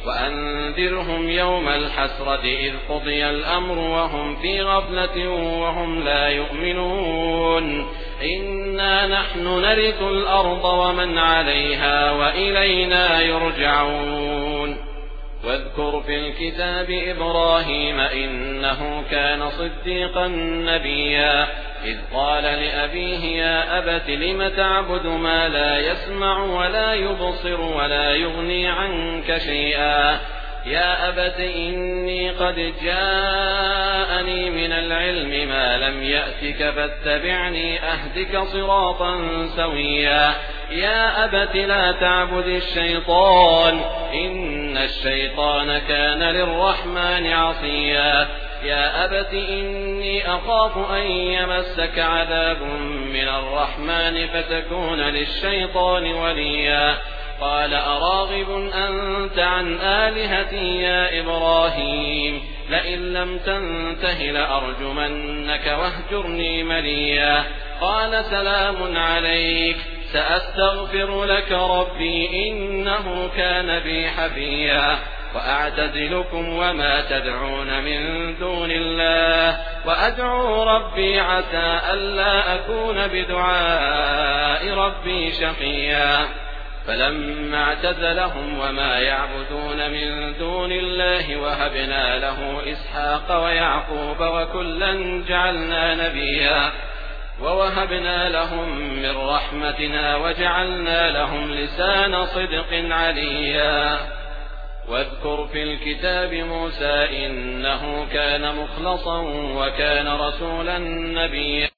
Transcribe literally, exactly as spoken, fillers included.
وأنذرهم يوم الحسرة إذ قضي الأمر وهم في غفلة وهم لا يؤمنون إنا نحن نرث الأرض ومن عليها وإلينا يرجعون واذكر في الكتاب إبراهيم إنه كان صديقا نبيا إذ قال لأبيه يا أبت لم تعبد ما لا يسمع ولا يبصر ولا يغني عنك شيئا يا أبت إني قد جاءني من العلم ما لم يأتك فاتبعني أهدك صراطا سويا يا أبت لا تعبد الشيطان إن الشيطان كان للرحمن عصيا يا أبت إني أخاف أن يمسك عذاب من الرحمن فتكون للشيطان وليا قال أراغب أنت عن آلهتي يا إبراهيم لئن لم تنته لأرجمنك واهجرني مليا قال سلام عليك سأستغفر لك ربي إنه كان بي حفيا وأعتزلكم وما تدعون من دون الله وأدعو ربي عسى ألا أكون بدعاء ربي شقيا فلما اعتزلهم وما يعبدون من دون الله وهبنا له إسحاق ويعقوب وكلا جعلنا نبيا ووهبنا لهم من رحمتنا وجعلنا لهم لسان صدق عليا واذكر في الكتاب موسى إنه كان مخلصا وكان رسولا نبيا